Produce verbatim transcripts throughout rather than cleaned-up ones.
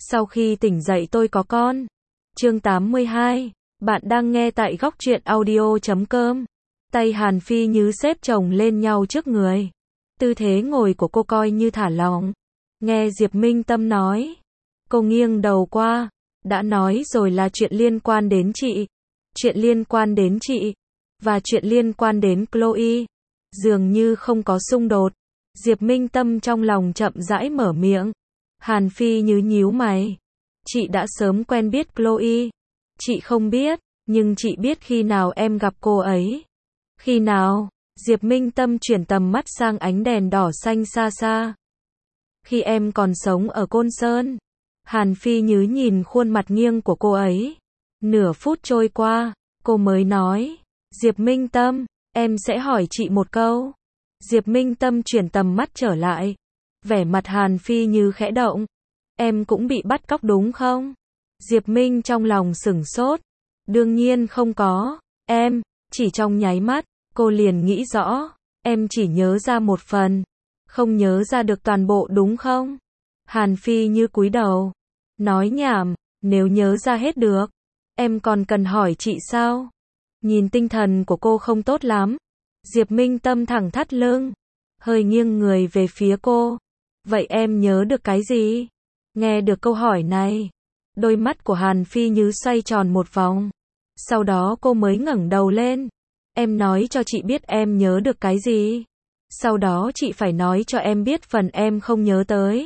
Sau khi tỉnh dậy tôi có con. Chương tám mươi hai. Bạn đang nghe tại góc truyện audio chấm com. Tay Hàn Phi Như xếp chồng lên nhau trước người. Tư thế ngồi của cô coi như thả lỏng. Nghe Diệp Minh Tâm nói. Cô nghiêng đầu qua. Đã nói rồi là chuyện liên quan đến chị. Chuyện liên quan đến chị. Và chuyện liên quan đến Chloe. Dường như không có xung đột. Diệp Minh Tâm trong lòng chậm rãi mở miệng. Hàn Phi Như nhíu mày. Chị đã sớm quen biết Chloe. Chị không biết, nhưng chị biết khi nào em gặp cô ấy. Khi nào? Diệp Minh Tâm chuyển tầm mắt sang ánh đèn đỏ xanh xa xa. Khi em còn sống ở Côn Sơn. Hàn Phi Như nhìn khuôn mặt nghiêng của cô ấy. Nửa phút trôi qua, cô mới nói. Diệp Minh Tâm, em sẽ hỏi chị một câu. Diệp Minh Tâm chuyển tầm mắt trở lại. Vẻ mặt Hàn Phi Như khẽ động. Em cũng bị bắt cóc đúng không? Diệp Minh trong lòng sửng sốt. Đương nhiên không có. Em, chỉ trong nháy mắt, cô liền nghĩ rõ. Em chỉ nhớ ra một phần. Không nhớ ra được toàn bộ đúng không? Hàn Phi Như cúi đầu. Nói nhảm, nếu nhớ ra hết được. Em còn cần hỏi chị sao? Nhìn tinh thần của cô không tốt lắm. Diệp Minh Tâm thẳng thắt lưng. Hơi nghiêng người về phía cô. Vậy em nhớ được cái gì? Nghe được câu hỏi này. Đôi mắt của Hàn Phi Như xoay tròn một vòng. Sau đó cô mới ngẩng đầu lên. Em nói cho chị biết em nhớ được cái gì. Sau đó chị phải nói cho em biết phần em không nhớ tới.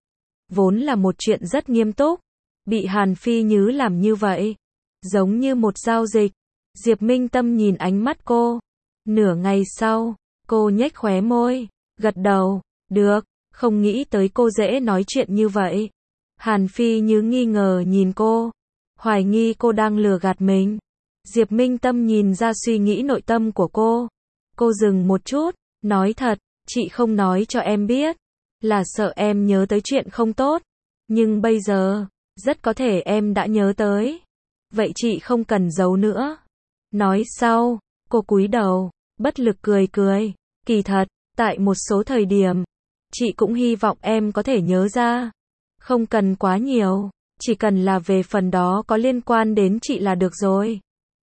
Vốn là một chuyện rất nghiêm túc. Bị Hàn Phi Như làm như vậy. Giống như một giao dịch. Diệp Minh Tâm nhìn ánh mắt cô. Nửa ngày sau, cô nhếch khóe môi. Gật đầu. Được. Không nghĩ tới cô dễ nói chuyện như vậy. Hàn Phi Như nghi ngờ nhìn cô. Hoài nghi cô đang lừa gạt mình. Diệp Minh Tâm nhìn ra suy nghĩ nội tâm của cô. Cô dừng một chút. Nói thật, chị không nói cho em biết. Là sợ em nhớ tới chuyện không tốt. Nhưng bây giờ, rất có thể em đã nhớ tới. Vậy chị không cần giấu nữa. Nói sau, cô cúi đầu, bất lực cười cười. Kỳ thật, tại một số thời điểm, chị cũng hy vọng em có thể nhớ ra. Không cần quá nhiều, chỉ cần là về phần đó có liên quan đến chị là được rồi.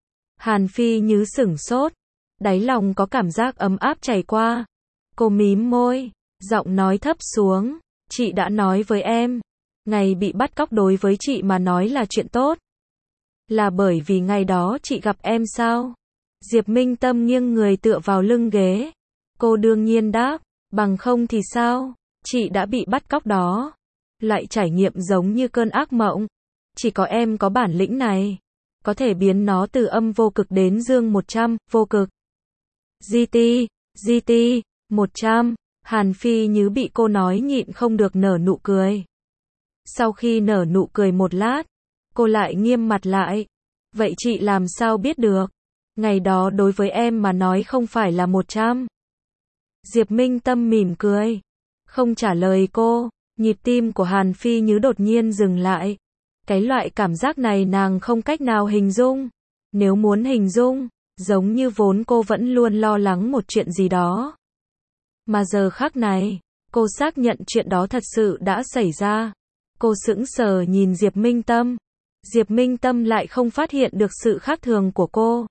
Hàn Phi Như sửng sốt, đáy lòng có cảm giác ấm áp chảy qua. Cô mím môi, giọng nói thấp xuống, chị đã nói với em, ngày bị bắt cóc đối với chị mà nói là chuyện tốt. Là bởi vì ngày đó chị gặp em sao? Diệp Minh Tâm nghiêng người tựa vào lưng ghế. Cô đương nhiên đáp, bằng không thì sao? Chị đã bị bắt cóc đó. Loại trải nghiệm giống như cơn ác mộng. Chỉ có em có bản lĩnh này. Có thể biến nó từ âm vô cực đến dương một trăm, vô cực. giê tê, giê tê, một trăm. Hàn Phi Như bị cô nói nhịn không được nở nụ cười. Sau khi nở nụ cười một lát, cô lại nghiêm mặt lại. Vậy chị làm sao biết được? Ngày đó đối với em mà nói không phải là một trăm. Diệp Minh Tâm mỉm cười. Không trả lời cô. Nhịp tim của Hàn Phi Như đột nhiên dừng lại. Cái loại cảm giác này nàng không cách nào hình dung. Nếu muốn hình dung, giống như vốn cô vẫn luôn lo lắng một chuyện gì đó. Mà giờ khắc này, cô xác nhận chuyện đó thật sự đã xảy ra. Cô sững sờ nhìn Diệp Minh Tâm. Diệp Minh Tâm lại không phát hiện được sự khác thường của cô.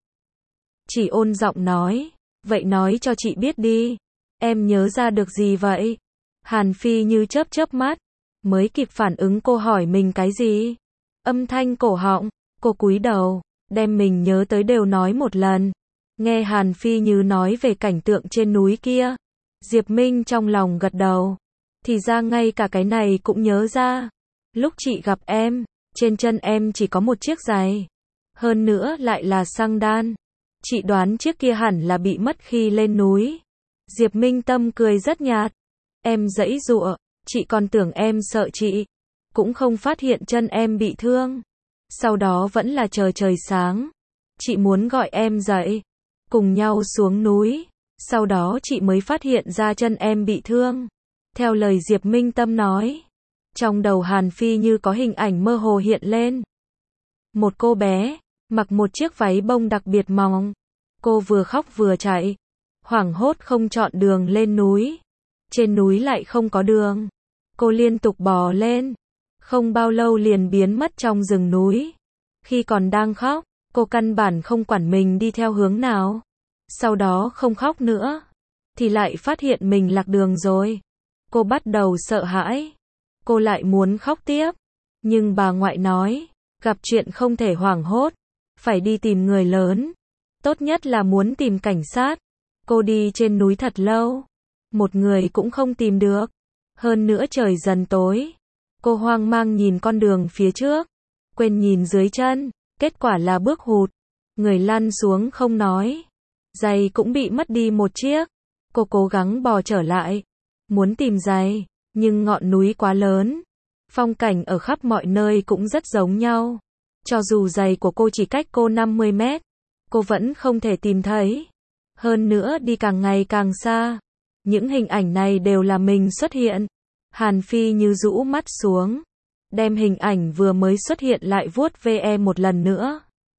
Chỉ ôn giọng nói, vậy nói cho chị biết đi. Em nhớ ra được gì vậy? Hàn Phi Như chớp chớp mắt, mới kịp phản ứng cô hỏi mình cái gì. Âm thanh cổ họng, cô cúi đầu, đem mình nhớ tới đều nói một lần. Nghe Hàn Phi Như nói về cảnh tượng trên núi kia. Diệp Minh trong lòng gật đầu. Thì ra ngay cả cái này cũng nhớ ra. Lúc chị gặp em, trên chân em chỉ có một chiếc giày. Hơn nữa lại là xăng đan. Chị đoán chiếc kia hẳn là bị mất khi lên núi. Diệp Minh Tâm cười rất nhạt. Em giãy giụa, chị còn tưởng em sợ chị. Cũng không phát hiện chân em bị thương. Sau đó vẫn là chờ trời sáng. Chị muốn gọi em dậy. Cùng nhau xuống núi. Sau đó chị mới phát hiện ra chân em bị thương. Theo lời Diệp Minh Tâm nói. Trong đầu Hàn Phi Như có hình ảnh mơ hồ hiện lên. Một cô bé, mặc một chiếc váy bông đặc biệt mỏng. Cô vừa khóc vừa chạy. Hoảng hốt không chọn đường lên núi. Trên núi lại không có đường. Cô liên tục bò lên. Không bao lâu liền biến mất trong rừng núi. Khi còn đang khóc, cô căn bản không quản mình đi theo hướng nào. Sau đó không khóc nữa, thì lại phát hiện mình lạc đường rồi. Cô bắt đầu sợ hãi. Cô lại muốn khóc tiếp. Nhưng bà ngoại nói, gặp chuyện không thể hoảng hốt, phải đi tìm người lớn. Tốt nhất là muốn tìm cảnh sát. Cô đi trên núi thật lâu, một người cũng không tìm được. Hơn nữa trời dần tối. Cô hoang mang nhìn con đường phía trước, quên nhìn dưới chân, kết quả là bước hụt. Người lăn xuống không nói. Giày cũng bị mất đi một chiếc. Cô cố gắng bò trở lại, muốn tìm giày, nhưng ngọn núi quá lớn. Phong cảnh ở khắp mọi nơi cũng rất giống nhau. Cho dù giày của cô chỉ cách cô năm mươi mét, cô vẫn không thể tìm thấy. Hơn nữa đi càng ngày càng xa. Những hình ảnh này đều là mình xuất hiện. Hàn Phi Như rũ mắt xuống, đem hình ảnh vừa mới xuất hiện lại vuốt ve một lần nữa.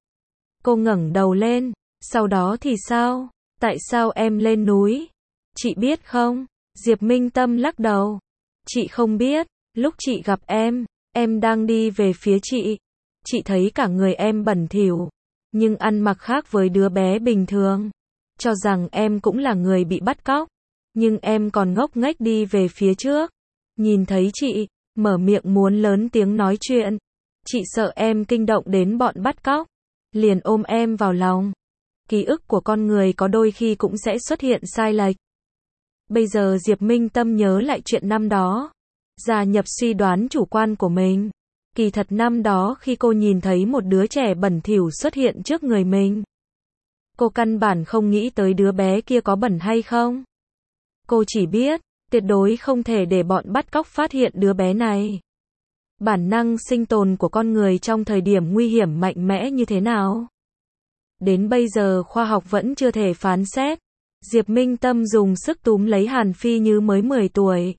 Cô ngẩng đầu lên, sau đó thì sao? Tại sao em lên núi? Chị biết không? Diệp Minh Tâm lắc đầu. Chị không biết, lúc chị gặp em, em đang đi về phía chị. Chị thấy cả người em bẩn thỉu, nhưng ăn mặc khác với đứa bé bình thường. Cho rằng em cũng là người bị bắt cóc, nhưng em còn ngốc nghếch đi về phía trước. Nhìn thấy chị, mở miệng muốn lớn tiếng nói chuyện. Chị sợ em kinh động đến bọn bắt cóc, liền ôm em vào lòng. Ký ức của con người có đôi khi cũng sẽ xuất hiện sai lệch. Bây giờ Diệp Minh Tâm nhớ lại chuyện năm đó, gia nhập suy đoán chủ quan của mình. Kỳ thật năm đó khi cô nhìn thấy một đứa trẻ bẩn thỉu xuất hiện trước người mình, cô căn bản không nghĩ tới đứa bé kia có bẩn hay không. Cô chỉ biết, tuyệt đối không thể để bọn bắt cóc phát hiện đứa bé này. Bản năng sinh tồn của con người trong thời điểm nguy hiểm mạnh mẽ như thế nào? Đến bây giờ khoa học vẫn chưa thể phán xét. Diệp Minh Tâm dùng sức túm lấy Hàn Phi Như mới mười tuổi.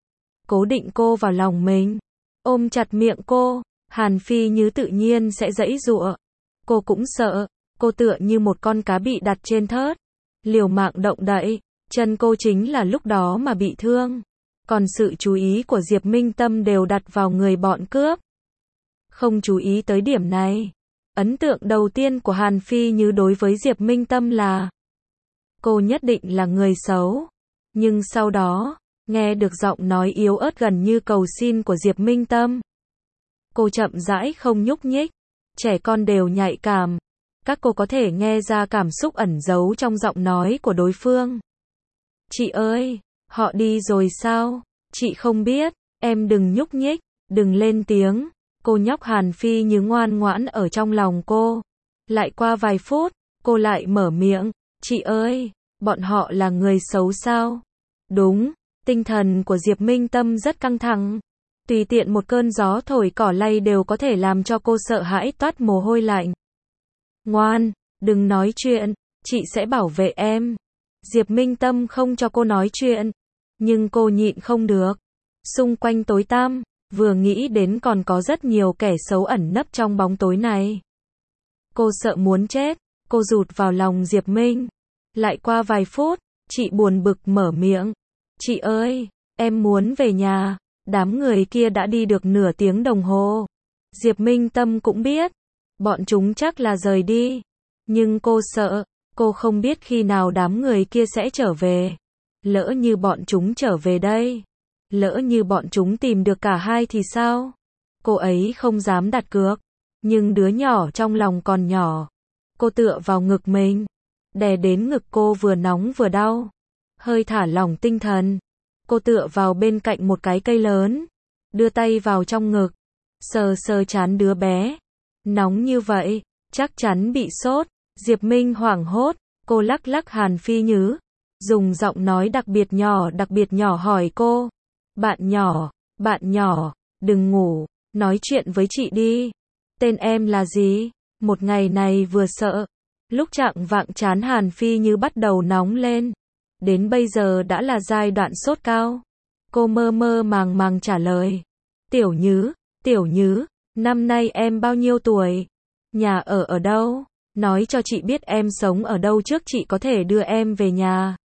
Cố định cô vào lòng mình, ôm chặt miệng cô. Hàn Phi Như tự nhiên sẽ giãy giụa. Cô cũng sợ, cô tựa như một con cá bị đặt trên thớt, liều mạng động đậy. Chân cô chính là lúc đó mà bị thương. Còn sự chú ý của Diệp Minh Tâm đều đặt vào người bọn cướp. Không chú ý tới điểm này. Ấn tượng đầu tiên của Hàn Phi Như đối với Diệp Minh Tâm là cô nhất định là người xấu. Nhưng sau đó, nghe được giọng nói yếu ớt gần như cầu xin của Diệp Minh Tâm, cô chậm rãi không nhúc nhích. Trẻ con đều nhạy cảm. Các cô có thể nghe ra cảm xúc ẩn giấu trong giọng nói của đối phương. Chị ơi, họ đi rồi sao? Chị không biết, em đừng nhúc nhích, đừng lên tiếng. Cô nhóc Hàn Phi Như ngoan ngoãn ở trong lòng cô. Lại qua vài phút, cô lại mở miệng. Chị ơi, bọn họ là người xấu sao? Đúng, tinh thần của Diệp Minh Tâm rất căng thẳng. Tùy tiện một cơn gió thổi cỏ lay đều có thể làm cho cô sợ hãi toát mồ hôi lạnh. Ngoan, đừng nói chuyện, chị sẽ bảo vệ em. Diệp Minh Tâm không cho cô nói chuyện, nhưng cô nhịn không được. Xung quanh tối tăm, vừa nghĩ đến còn có rất nhiều kẻ xấu ẩn nấp trong bóng tối này. Cô sợ muốn chết, cô rụt vào lòng Diệp Minh. Lại qua vài phút, chị buồn bực mở miệng. Chị ơi, em muốn về nhà. Đám người kia đã đi được nửa tiếng đồng hồ. Diệp Minh Tâm cũng biết, bọn chúng chắc là rời đi. Nhưng cô sợ, cô không biết khi nào đám người kia sẽ trở về. Lỡ như bọn chúng trở về đây, lỡ như bọn chúng tìm được cả hai thì sao? Cô ấy không dám đặt cược, nhưng đứa nhỏ trong lòng còn nhỏ. Cô tựa vào ngực mình, đè đến ngực cô vừa nóng vừa đau. Hơi thả lỏng tinh thần, cô tựa vào bên cạnh một cái cây lớn, đưa tay vào trong ngực, sờ sờ trán đứa bé. Nóng như vậy, chắc chắn bị sốt. Diệp Minh hoảng hốt, cô lắc lắc Hàn Phi Như, dùng giọng nói đặc biệt nhỏ đặc biệt nhỏ hỏi cô. Bạn nhỏ, bạn nhỏ, đừng ngủ, nói chuyện với chị đi. Tên em là gì? Một ngày này vừa sợ, lúc chạng vạng trán Hàn Phi Như bắt đầu nóng lên. Đến bây giờ đã là giai đoạn sốt cao. Cô mơ mơ màng màng trả lời. Tiểu Như, Tiểu Như, năm nay em bao nhiêu tuổi? Nhà ở ở đâu? Nói cho chị biết em sống ở đâu trước chị có thể đưa em về nhà.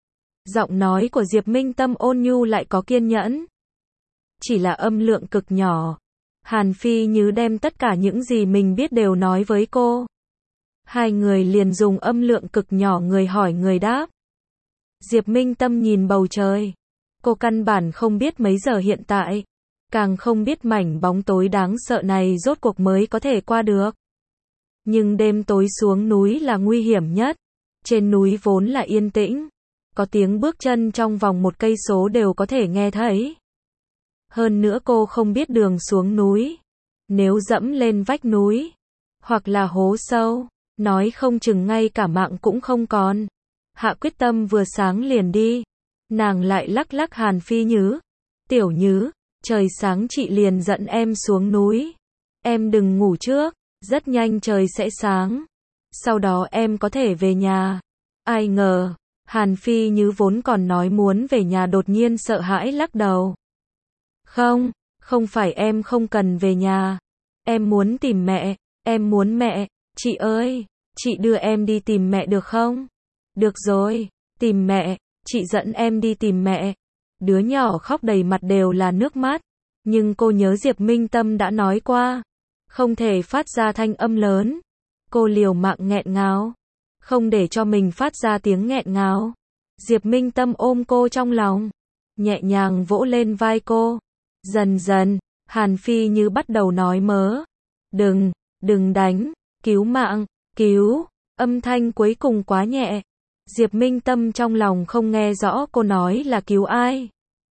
Giọng nói của Diệp Minh Tâm ôn nhu lại có kiên nhẫn. Chỉ là âm lượng cực nhỏ, Hàn Phi Như đem tất cả những gì mình biết đều nói với cô. Hai người liền dùng âm lượng cực nhỏ người hỏi người đáp. Diệp Minh Tâm nhìn bầu trời. Cô căn bản không biết mấy giờ hiện tại. Càng không biết mảnh bóng tối đáng sợ này rốt cuộc mới có thể qua được. Nhưng đêm tối xuống núi là nguy hiểm nhất. Trên núi vốn là yên tĩnh. Có tiếng bước chân trong vòng một cây số đều có thể nghe thấy. Hơn nữa cô không biết đường xuống núi. Nếu dẫm lên vách núi, hoặc là hố sâu, nói không chừng ngay cả mạng cũng không còn. Hạ quyết tâm vừa sáng liền đi. Nàng lại lắc lắc Hàn Phi Như. Tiểu Như, trời sáng chị liền dẫn em xuống núi. Em đừng ngủ trước, rất nhanh trời sẽ sáng. Sau đó em có thể về nhà. Ai ngờ, Hàn Phi Như vốn còn nói muốn về nhà đột nhiên sợ hãi lắc đầu. Không, không phải em không cần về nhà. Em muốn tìm mẹ, em muốn mẹ. Chị ơi, chị đưa em đi tìm mẹ được không? Được rồi, tìm mẹ, chị dẫn em đi tìm mẹ. Đứa nhỏ khóc đầy mặt đều là nước mắt. Nhưng cô nhớ Diệp Minh Tâm đã nói qua. Không thể phát ra thanh âm lớn. Cô liều mạng nghẹn ngào. Không để cho mình phát ra tiếng nghẹn ngào. Diệp Minh Tâm ôm cô trong lòng. Nhẹ nhàng vỗ lên vai cô. Dần dần, Hàn Phi Như bắt đầu nói mớ. Đừng, đừng đánh, cứu mạng, cứu. Âm thanh cuối cùng quá nhẹ. Diệp Minh Tâm trong lòng không nghe rõ cô nói là cứu ai.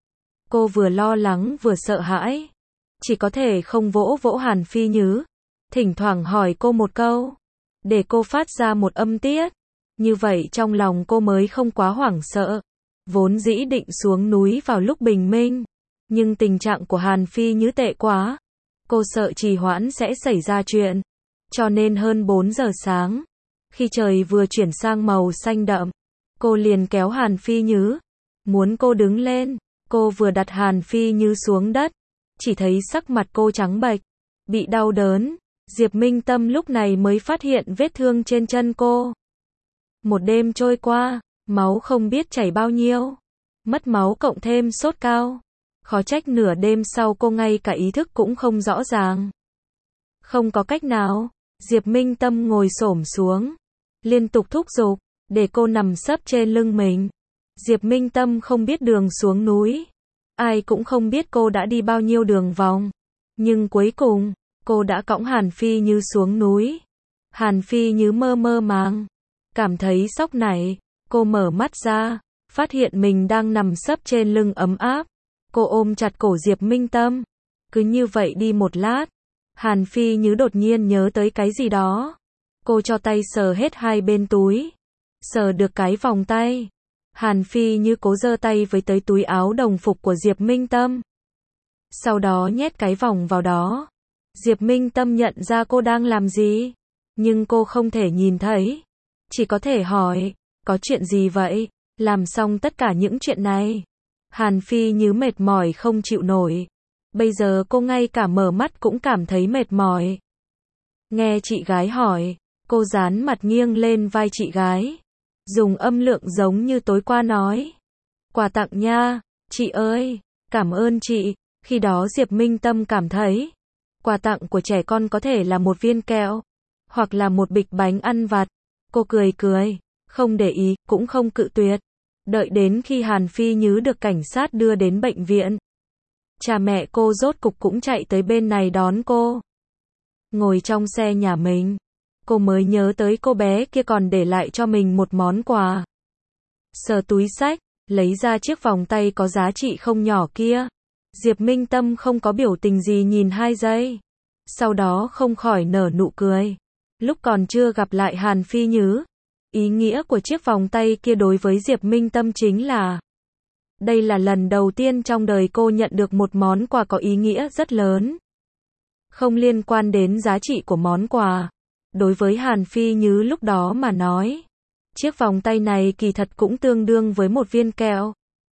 Cô vừa lo lắng vừa sợ hãi. Chỉ có thể không vỗ vỗ Hàn Phi Như. Thỉnh thoảng hỏi cô một câu. Để cô phát ra một âm tiết. Như vậy trong lòng cô mới không quá hoảng sợ. Vốn dĩ định xuống núi vào lúc bình minh. Nhưng tình trạng của Hàn Phi Như tệ quá. Cô sợ trì hoãn sẽ xảy ra chuyện. Cho nên hơn bốn giờ sáng. Khi trời vừa chuyển sang màu xanh đậm. Cô liền kéo Hàn Phi Như. Muốn cô đứng lên. Cô vừa đặt Hàn Phi Như xuống đất. Chỉ thấy sắc mặt cô trắng bệch. Bị đau đớn. Diệp Minh Tâm lúc này mới phát hiện vết thương trên chân cô. Một đêm trôi qua. Máu không biết chảy bao nhiêu. Mất máu cộng thêm sốt cao. Khó trách nửa đêm sau cô ngay cả ý thức cũng không rõ ràng. Không có cách nào. Diệp Minh Tâm ngồi xổm xuống. Liên tục thúc giục. Để cô nằm sấp trên lưng mình. Diệp Minh Tâm không biết đường xuống núi. Ai cũng không biết cô đã đi bao nhiêu đường vòng. Nhưng cuối cùng, cô đã cõng Hàn Phi Như xuống núi. Hàn Phi Như mơ mơ màng. Cảm thấy sốc nảy. Cô mở mắt ra. Phát hiện mình đang nằm sấp trên lưng ấm áp. Cô ôm chặt cổ Diệp Minh Tâm. Cứ như vậy đi một lát. Hàn Phi Như đột nhiên nhớ tới cái gì đó. Cô cho tay sờ hết hai bên túi. Sờ được cái vòng tay. Hàn Phi Như cố giơ tay với tới túi áo đồng phục của Diệp Minh Tâm. Sau đó nhét cái vòng vào đó. Diệp Minh Tâm nhận ra cô đang làm gì. Nhưng cô không thể nhìn thấy. Chỉ có thể hỏi. Có chuyện gì vậy? Làm xong tất cả những chuyện này. Hàn Phi Như mệt mỏi không chịu nổi. Bây giờ cô ngay cả mở mắt cũng cảm thấy mệt mỏi. Nghe chị gái hỏi. Cô dán mặt nghiêng lên vai chị gái. Dùng âm lượng giống như tối qua nói. Quà tặng nha, chị ơi, cảm ơn chị. Khi đó Diệp Minh Tâm cảm thấy. Quà tặng của trẻ con có thể là một viên kẹo. Hoặc là một bịch bánh ăn vặt. Cô cười cười. Không để ý, cũng không cự tuyệt. Đợi đến khi Hàn Phi Như được cảnh sát đưa đến bệnh viện. Cha mẹ cô rốt cục cũng chạy tới bên này đón cô. Ngồi trong xe nhà mình. Cô mới nhớ tới cô bé kia còn để lại cho mình một món quà. Sờ túi xách, lấy ra chiếc vòng tay có giá trị không nhỏ kia. Diệp Minh Tâm không có biểu tình gì nhìn hai giây. Sau đó không khỏi nở nụ cười. Lúc còn chưa gặp lại Hàn Phi Như. Ý nghĩa của chiếc vòng tay kia đối với Diệp Minh Tâm chính là. Đây là lần đầu tiên trong đời cô nhận được một món quà có ý nghĩa rất lớn. Không liên quan đến giá trị của món quà. Đối với Hàn Phi Như lúc đó mà nói. Chiếc vòng tay này kỳ thật cũng tương đương với một viên kẹo.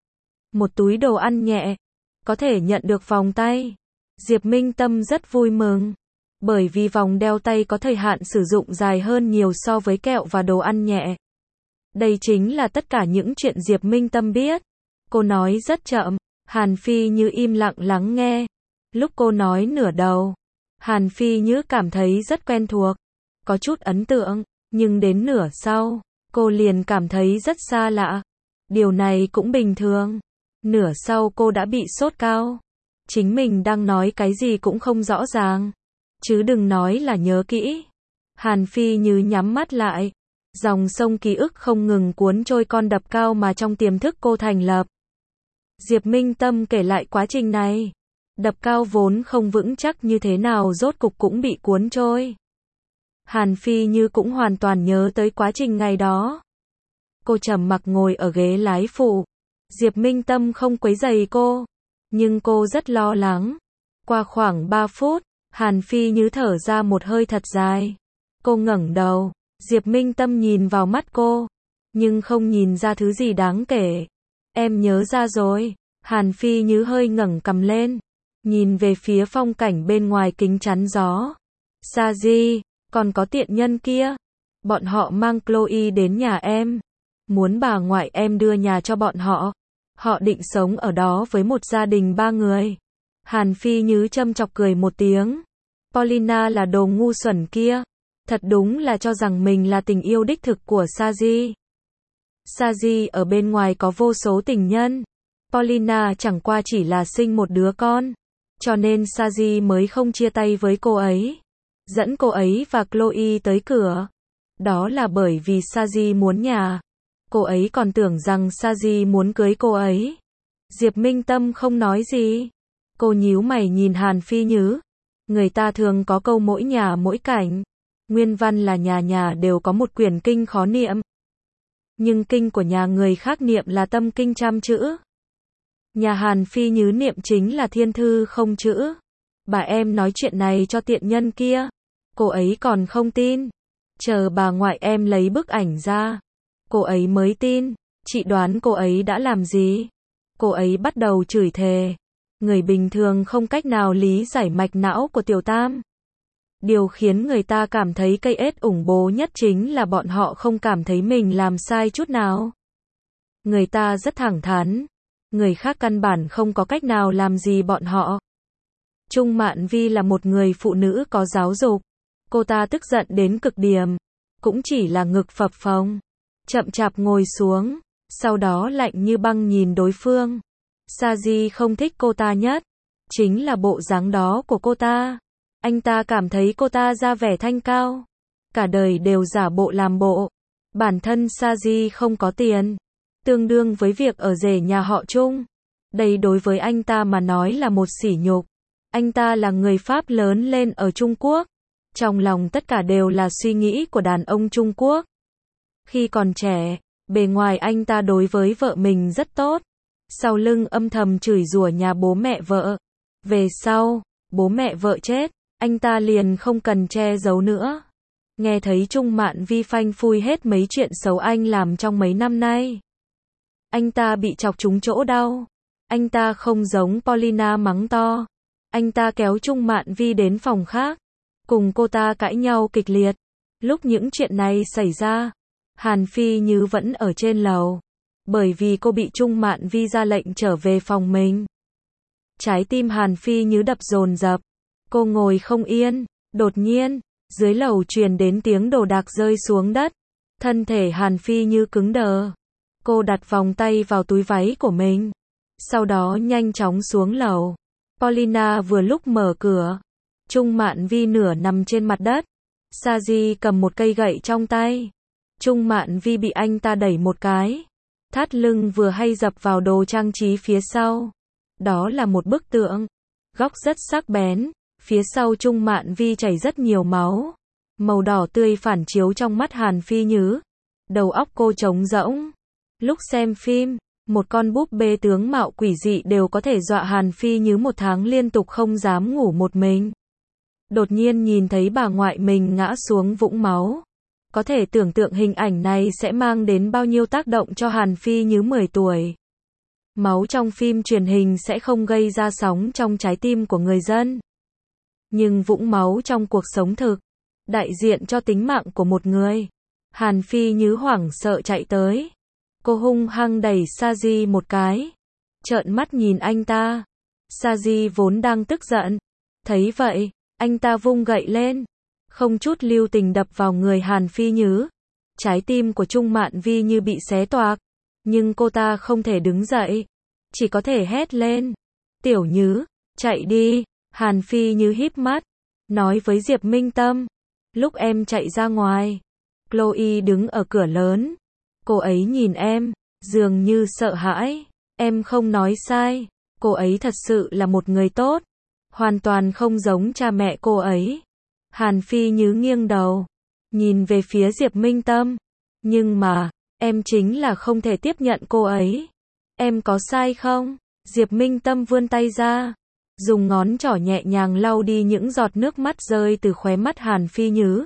Một túi đồ ăn nhẹ. Có thể nhận được vòng tay. Diệp Minh Tâm rất vui mừng. Bởi vì vòng đeo tay có thời hạn sử dụng dài hơn nhiều so với kẹo và đồ ăn nhẹ. Đây chính là tất cả những chuyện Diệp Minh Tâm biết. Cô nói rất chậm. Hàn Phi Như im lặng lắng nghe. Lúc cô nói nửa đầu, Hàn Phi Nhứ cảm thấy rất quen thuộc, có chút ấn tượng, nhưng đến nửa sau, cô liền cảm thấy rất xa lạ. Điều này cũng bình thường. Nửa sau cô đã bị sốt cao. Chính mình đang nói cái gì cũng không rõ ràng. Chứ đừng nói là nhớ kỹ. Hàn Phi Như nhắm mắt lại. Dòng sông ký ức không ngừng cuốn trôi con đập cao mà trong tiềm thức cô thành lập. Diệp Minh Tâm kể lại quá trình này. Đập cao vốn không vững chắc như thế nào rốt cục cũng bị cuốn trôi. Hàn Phi Như cũng hoàn toàn nhớ tới quá trình ngày đó. Cô trầm mặc ngồi ở ghế lái phụ. Diệp Minh Tâm không quấy rầy cô, nhưng cô rất lo lắng. Qua khoảng ba phút, Hàn Phi Như thở ra một hơi thật dài. Cô ngẩng đầu, Diệp Minh Tâm nhìn vào mắt cô, nhưng không nhìn ra thứ gì đáng kể. Em nhớ ra rồi. Hàn Phi Như hơi ngẩng cằm lên, nhìn về phía phong cảnh bên ngoài kính chắn gió. Sa Di, còn có tiện nhân kia. Bọn họ mang Chloe đến nhà em. Muốn bà ngoại em đưa nhà cho bọn họ. Họ định sống ở đó với một gia đình ba người. Hàn Phi Như châm chọc cười một tiếng. Paulina là đồ ngu xuẩn kia. Thật đúng là cho rằng mình là tình yêu đích thực của Saji. Saji ở bên ngoài có vô số tình nhân. Paulina chẳng qua chỉ là sinh một đứa con. Cho nên Saji mới không chia tay với cô ấy. Dẫn cô ấy và Chloe tới cửa. Đó là bởi vì Saji muốn nhà. Cô ấy còn tưởng rằng Saji muốn cưới cô ấy. Diệp Minh Tâm không nói gì. Cô nhíu mày nhìn Hàn Phi Nhứ. Người ta thường có câu mỗi nhà mỗi cảnh. Nguyên văn là nhà nhà đều có một quyển kinh khó niệm. Nhưng kinh của nhà người khác niệm là tâm kinh trăm chữ. Nhà Hàn Phi Nhứ niệm chính là thiên thư không chữ. Bà em nói chuyện này cho tiện nhân kia. Cô ấy còn không tin. Chờ bà ngoại em lấy bức ảnh ra. Cô ấy mới tin. Chị đoán cô ấy đã làm gì? Cô ấy bắt đầu chửi thề. Người bình thường không cách nào lý giải mạch não của Tiểu Tam. Điều khiến người ta cảm thấy cây ết ủng bố nhất chính là bọn họ không cảm thấy mình làm sai chút nào. Người ta rất thẳng thắn. Người khác căn bản không có cách nào làm gì bọn họ. Trung Mạn Vi là một người phụ nữ có giáo dục. Cô ta tức giận đến cực điểm. Cũng chỉ là ngực phập phồng. Chậm chạp ngồi xuống. Sau đó lạnh như băng nhìn đối phương. Saji không thích cô ta nhất. Chính là bộ dáng đó của cô ta. Anh ta cảm thấy cô ta ra vẻ thanh cao. Cả đời đều giả bộ làm bộ. Bản thân Saji không có tiền. Tương đương với việc ở rể nhà họ Trung. Đây đối với anh ta mà nói là một sỉ nhục. Anh ta là người Pháp lớn lên ở Trung Quốc. Trong lòng tất cả đều là suy nghĩ của đàn ông Trung Quốc. Khi còn trẻ, bề ngoài anh ta đối với vợ mình rất tốt. Sau lưng âm thầm chửi rủa nhà bố mẹ vợ. Về sau, bố mẹ vợ chết, anh ta liền không cần che giấu nữa. Nghe thấy Trung Mạn Vi phanh phui hết mấy chuyện xấu anh làm trong mấy năm nay. Anh ta bị chọc trúng chỗ đau. Anh ta không giống Paulina mắng to. Anh ta kéo Trung Mạn Vi đến phòng khác. Cùng cô ta cãi nhau kịch liệt. Lúc những chuyện này xảy ra, Hàn Phi Như vẫn ở trên lầu. Bởi vì cô bị Trung Mạn Vi ra lệnh trở về phòng mình. Trái tim Hàn Phi Như đập dồn dập. Cô ngồi không yên. Đột nhiên, dưới lầu truyền đến tiếng đồ đạc rơi xuống đất. Thân thể Hàn Phi Như cứng đờ. Cô đặt vòng tay vào túi váy của mình. Sau đó nhanh chóng xuống lầu. Paulina vừa lúc mở cửa. Trung Mạn Vi nửa nằm trên mặt đất. Saji cầm một cây gậy trong tay. Trung Mạn Vi bị anh ta đẩy một cái. Thắt lưng vừa hay dập vào đồ trang trí phía sau. Đó là một bức tượng. Góc rất sắc bén. Phía sau Trung Mạn Vi chảy rất nhiều máu. Màu đỏ tươi phản chiếu trong mắt Hàn Phi Nhứ. Đầu óc cô trống rỗng. Lúc xem phim, một con búp bê tướng mạo quỷ dị đều có thể dọa Hàn Phi Nhứ một tháng liên tục không dám ngủ một mình. Đột nhiên nhìn thấy bà ngoại mình ngã xuống vũng máu. Có thể tưởng tượng hình ảnh này sẽ mang đến bao nhiêu tác động cho Hàn Phi Nhứ mười tuổi. Máu trong phim truyền hình sẽ không gây ra sóng trong trái tim của người dân. Nhưng vũng máu trong cuộc sống thực, đại diện cho tính mạng của một người. Hàn Phi Nhứ hoảng sợ chạy tới. Cô hung hăng đẩy Saji một cái. Trợn mắt nhìn anh ta. Sa Di vốn đang tức giận. Thấy vậy, anh ta vung gậy lên, không chút lưu tình đập vào người Hàn Phi Nhứ. Trái tim của Trung Mạn Vi như bị xé toạc, nhưng cô ta không thể đứng dậy, chỉ có thể hét lên. Tiểu Nhứ, chạy đi. Hàn Phi Nhứ híp mắt, nói với Diệp Minh Tâm. Lúc em chạy ra ngoài, Chloe đứng ở cửa lớn. Cô ấy nhìn em, dường như sợ hãi. Em không nói sai, cô ấy thật sự là một người tốt, hoàn toàn không giống cha mẹ cô ấy. Hàn Phi Nhứ nghiêng đầu, nhìn về phía Diệp Minh Tâm. Nhưng mà, em chính là không thể tiếp nhận cô ấy. Em có sai không? Diệp Minh Tâm vươn tay ra, dùng ngón trỏ nhẹ nhàng lau đi những giọt nước mắt rơi từ khóe mắt Hàn Phi Nhứ.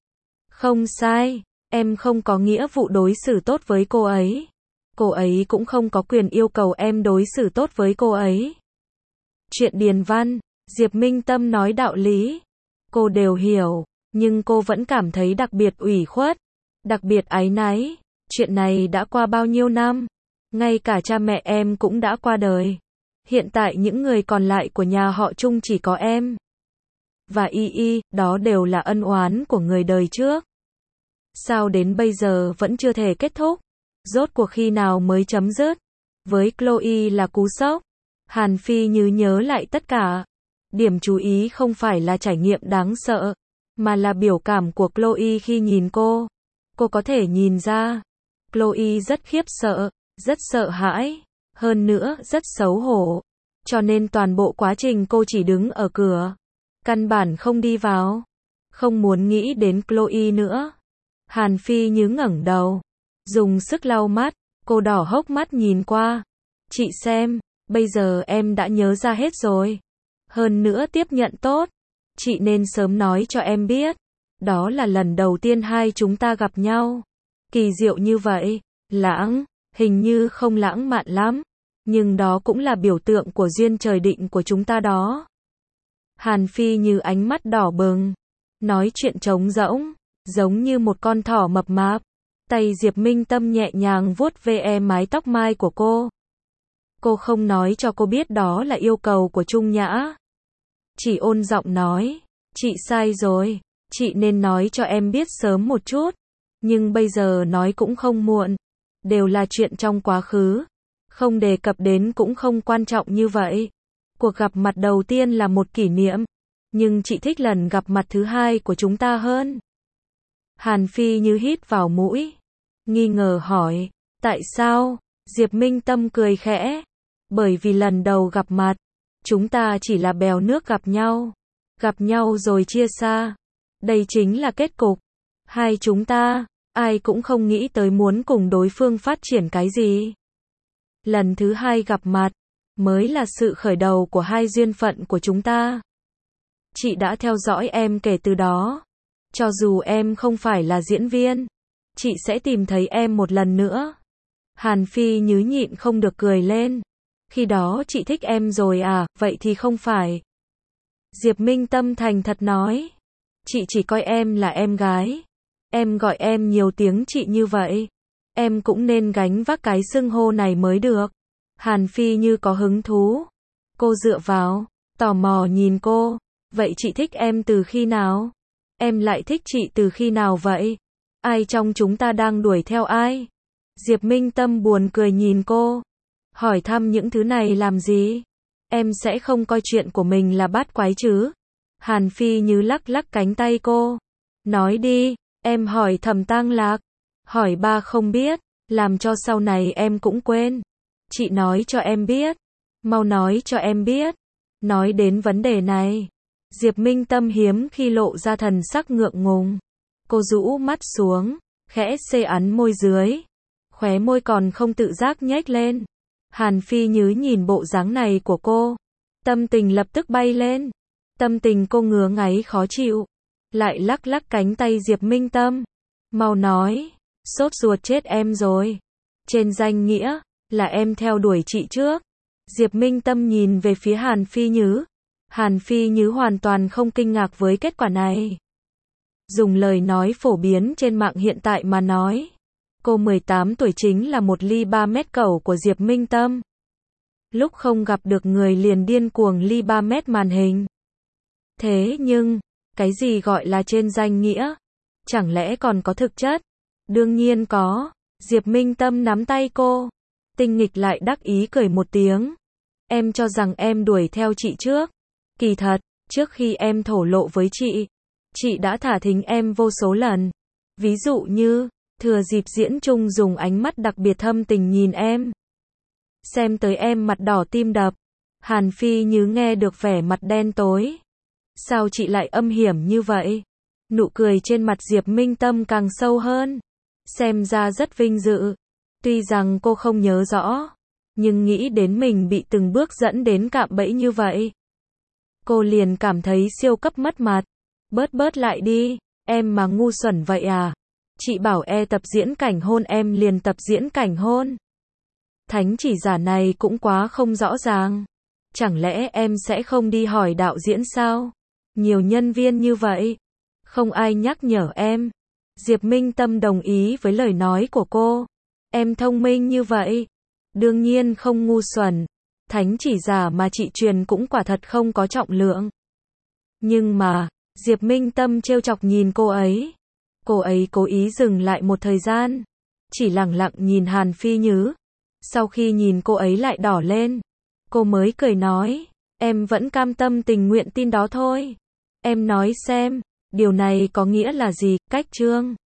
Không sai, em không có nghĩa vụ đối xử tốt với cô ấy. Cô ấy cũng không có quyền yêu cầu em đối xử tốt với cô ấy. Chuyện điền văn, Diệp Minh Tâm nói đạo lý. Cô đều hiểu, nhưng cô vẫn cảm thấy đặc biệt ủy khuất, đặc biệt áy náy. Chuyện này đã qua bao nhiêu năm, ngay cả cha mẹ em cũng đã qua đời. Hiện tại những người còn lại của nhà họ Trung chỉ có em và Y Y, đó đều là ân oán của người đời trước. Sao đến bây giờ vẫn chưa thể kết thúc? Rốt cuộc khi nào mới chấm dứt? Với Chloe là cú sốc. Hàn Phi Nhứ nhớ lại tất cả. Điểm chú ý không phải là trải nghiệm đáng sợ, mà là biểu cảm của Chloe khi nhìn cô. Cô có thể nhìn ra, Chloe rất khiếp sợ, rất sợ hãi, hơn nữa rất xấu hổ. Cho nên toàn bộ quá trình cô chỉ đứng ở cửa, căn bản không đi vào, không muốn nghĩ đến Chloe nữa. Hàn Phi Nhứ ngẩng đầu, dùng sức lau mắt, cô đỏ hốc mắt nhìn qua. Chị xem, bây giờ em đã nhớ ra hết rồi. Hơn nữa tiếp nhận tốt. Chị nên sớm nói cho em biết. Đó là lần đầu tiên hai chúng ta gặp nhau. Kỳ diệu như vậy, lãng, hình như không lãng mạn lắm. Nhưng đó cũng là biểu tượng của duyên trời định của chúng ta đó. Hàn Phi Như ánh mắt đỏ bừng, nói chuyện trống rỗng, giống như một con thỏ mập mạp. Tay Diệp Minh Tâm nhẹ nhàng vuốt ve mái tóc mai của cô. Cô không nói cho cô biết đó là yêu cầu của Trung Nhã. Chỉ ôn giọng nói, chị sai rồi, chị nên nói cho em biết sớm một chút. Nhưng bây giờ nói cũng không muộn, đều là chuyện trong quá khứ. Không đề cập đến cũng không quan trọng như vậy. Cuộc gặp mặt đầu tiên là một kỷ niệm, nhưng chị thích lần gặp mặt thứ hai của chúng ta hơn. Hàn Phi Như hít vào mũi, nghi ngờ hỏi, tại sao? Diệp Minh Tâm cười khẽ, bởi vì lần đầu gặp mặt, chúng ta chỉ là bèo nước gặp nhau, gặp nhau rồi chia xa. Đây chính là kết cục. Hai chúng ta, ai cũng không nghĩ tới muốn cùng đối phương phát triển cái gì. Lần thứ hai gặp mặt, mới là sự khởi đầu của hai duyên phận của chúng ta. Chị đã theo dõi em kể từ đó. Cho dù em không phải là diễn viên, chị sẽ tìm thấy em một lần nữa. Hàn Phi Nhứ nhịn không được cười lên. Khi đó chị thích em rồi à, vậy thì không phải. Diệp Minh Tâm thành thật nói. Chị chỉ coi em là em gái. Em gọi em nhiều tiếng chị như vậy, em cũng nên gánh vác cái xưng hô này mới được. Hàn Phi Như có hứng thú. Cô dựa vào, tò mò nhìn cô. Vậy chị thích em từ khi nào? Em lại thích chị từ khi nào vậy? Ai trong chúng ta đang đuổi theo ai? Diệp Minh Tâm buồn cười nhìn cô. Hỏi thăm những thứ này làm gì? Em sẽ không coi chuyện của mình là bát quái chứ? Hàn Phi Như lắc lắc cánh tay cô. Nói đi, em hỏi Thẩm Tang Lạc. Hỏi ba không biết, làm cho sau này em cũng quên. Chị nói cho em biết. Mau nói cho em biết. Nói đến vấn đề này, Diệp Minh Tâm hiếm khi lộ ra thần sắc ngượng ngùng. Cô rũ mắt xuống, khẽ xê ắn môi dưới. Khóe môi còn không tự giác nhếch lên. Hàn Phi Nhứ nhìn bộ dáng này của cô, tâm tình lập tức bay lên. Tâm tình cô ngứa ngáy khó chịu, lại lắc lắc cánh tay Diệp Minh Tâm. Mau nói, sốt ruột chết em rồi. Trên danh nghĩa, là em theo đuổi chị trước. Diệp Minh Tâm nhìn về phía Hàn Phi Nhứ. Hàn Phi Nhứ hoàn toàn không kinh ngạc với kết quả này. Dùng lời nói phổ biến trên mạng hiện tại mà nói, cô mười tám tuổi chính là một ly ba mét cẩu của Diệp Minh Tâm. Lúc không gặp được người liền điên cuồng ly ba mét màn hình. Thế nhưng, cái gì gọi là trên danh nghĩa? Chẳng lẽ còn có thực chất? Đương nhiên có. Diệp Minh Tâm nắm tay cô. Tinh nghịch lại đắc ý cười một tiếng. Em cho rằng em đuổi theo chị trước. Kỳ thật, trước khi em thổ lộ với chị, chị đã thả thính em vô số lần. Ví dụ như, thừa dịp diễn chung dùng ánh mắt đặc biệt thâm tình nhìn em. Xem tới em mặt đỏ tim đập. Hàn Phi Như nghe được vẻ mặt đen tối. Sao chị lại âm hiểm như vậy? Nụ cười trên mặt Diệp Minh Tâm càng sâu hơn. Xem ra rất vinh dự. Tuy rằng cô không nhớ rõ, nhưng nghĩ đến mình bị từng bước dẫn đến cạm bẫy như vậy, cô liền cảm thấy siêu cấp mất mặt. Bớt bớt lại đi, em mà ngu xuẩn vậy à? Chị bảo e tập diễn cảnh hôn em liền tập diễn cảnh hôn. Thánh chỉ giả này cũng quá không rõ ràng. Chẳng lẽ em sẽ không đi hỏi đạo diễn sao? Nhiều nhân viên như vậy, không ai nhắc nhở em. Diệp Minh Tâm đồng ý với lời nói của cô. Em thông minh như vậy, đương nhiên không ngu xuẩn. Thánh chỉ giả mà chị truyền cũng quả thật không có trọng lượng. Nhưng mà, Diệp Minh Tâm trêu chọc nhìn cô ấy. Cô ấy cố ý dừng lại một thời gian, chỉ lẳng lặng nhìn Hàn Phi Như. Sau khi nhìn cô ấy lại đỏ lên, cô mới cười nói, em vẫn cam tâm tình nguyện tin đó thôi. Em nói xem, điều này có nghĩa là gì? Cách chương